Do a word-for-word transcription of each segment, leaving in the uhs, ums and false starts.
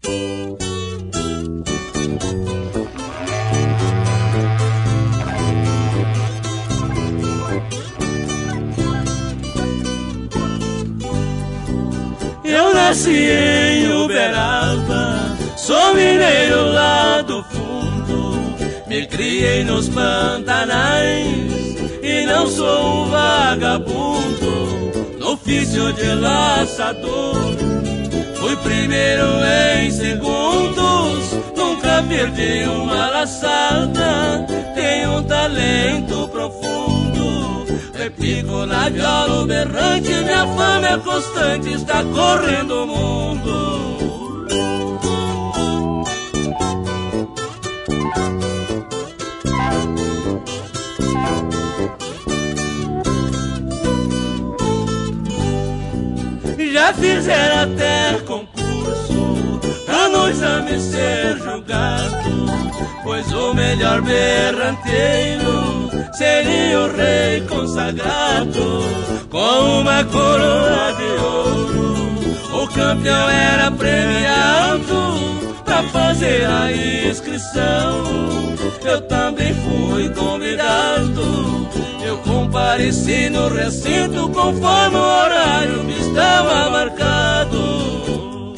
Eu nasci em Uberaba, sou mineiro lá do fundo, me criei nos Pantanais e não sou um vagabundo. No ofício de laçador, fui primeiro em segundos, nunca perdi uma laçada, tenho um talento profundo. Repico na viola berrante, minha fama é constante, está correndo o mundo. Já fizeram até concurso pra no exame ser julgado, pois o melhor berranteiro seria o rei consagrado. Com uma coroa de ouro o campeão era premiado. Pra fazer a inscrição eu também fui convidado. Eu compareci no recinto conforme o horário que estava marcado.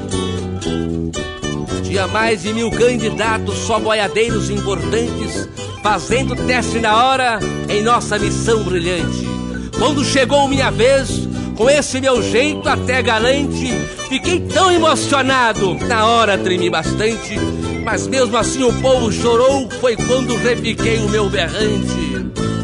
Tinha mais de mil candidatos, só boiadeiros importantes, fazendo teste na hora em nossa missão brilhante. Quando chegou minha vez, com esse meu jeito até galante, fiquei tão emocionado, na hora tremi bastante, mas mesmo assim o povo chorou, foi quando repiquei o meu berrante.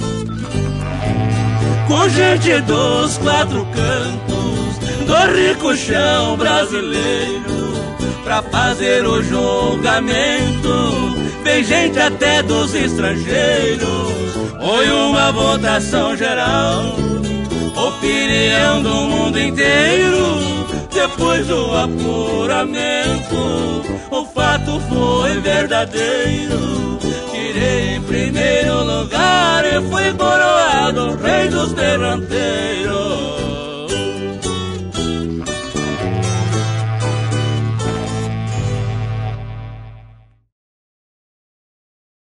Com gente dos quatro cantos do rico chão brasileiro, pra fazer o julgamento, vem gente até dos estrangeiros. Foi uma votação geral, opinião do mundo inteiro. Depois do apuramento, o fato foi verdadeiro. Tirei em primeiro lugar e fui coroado rei dos berranteiros.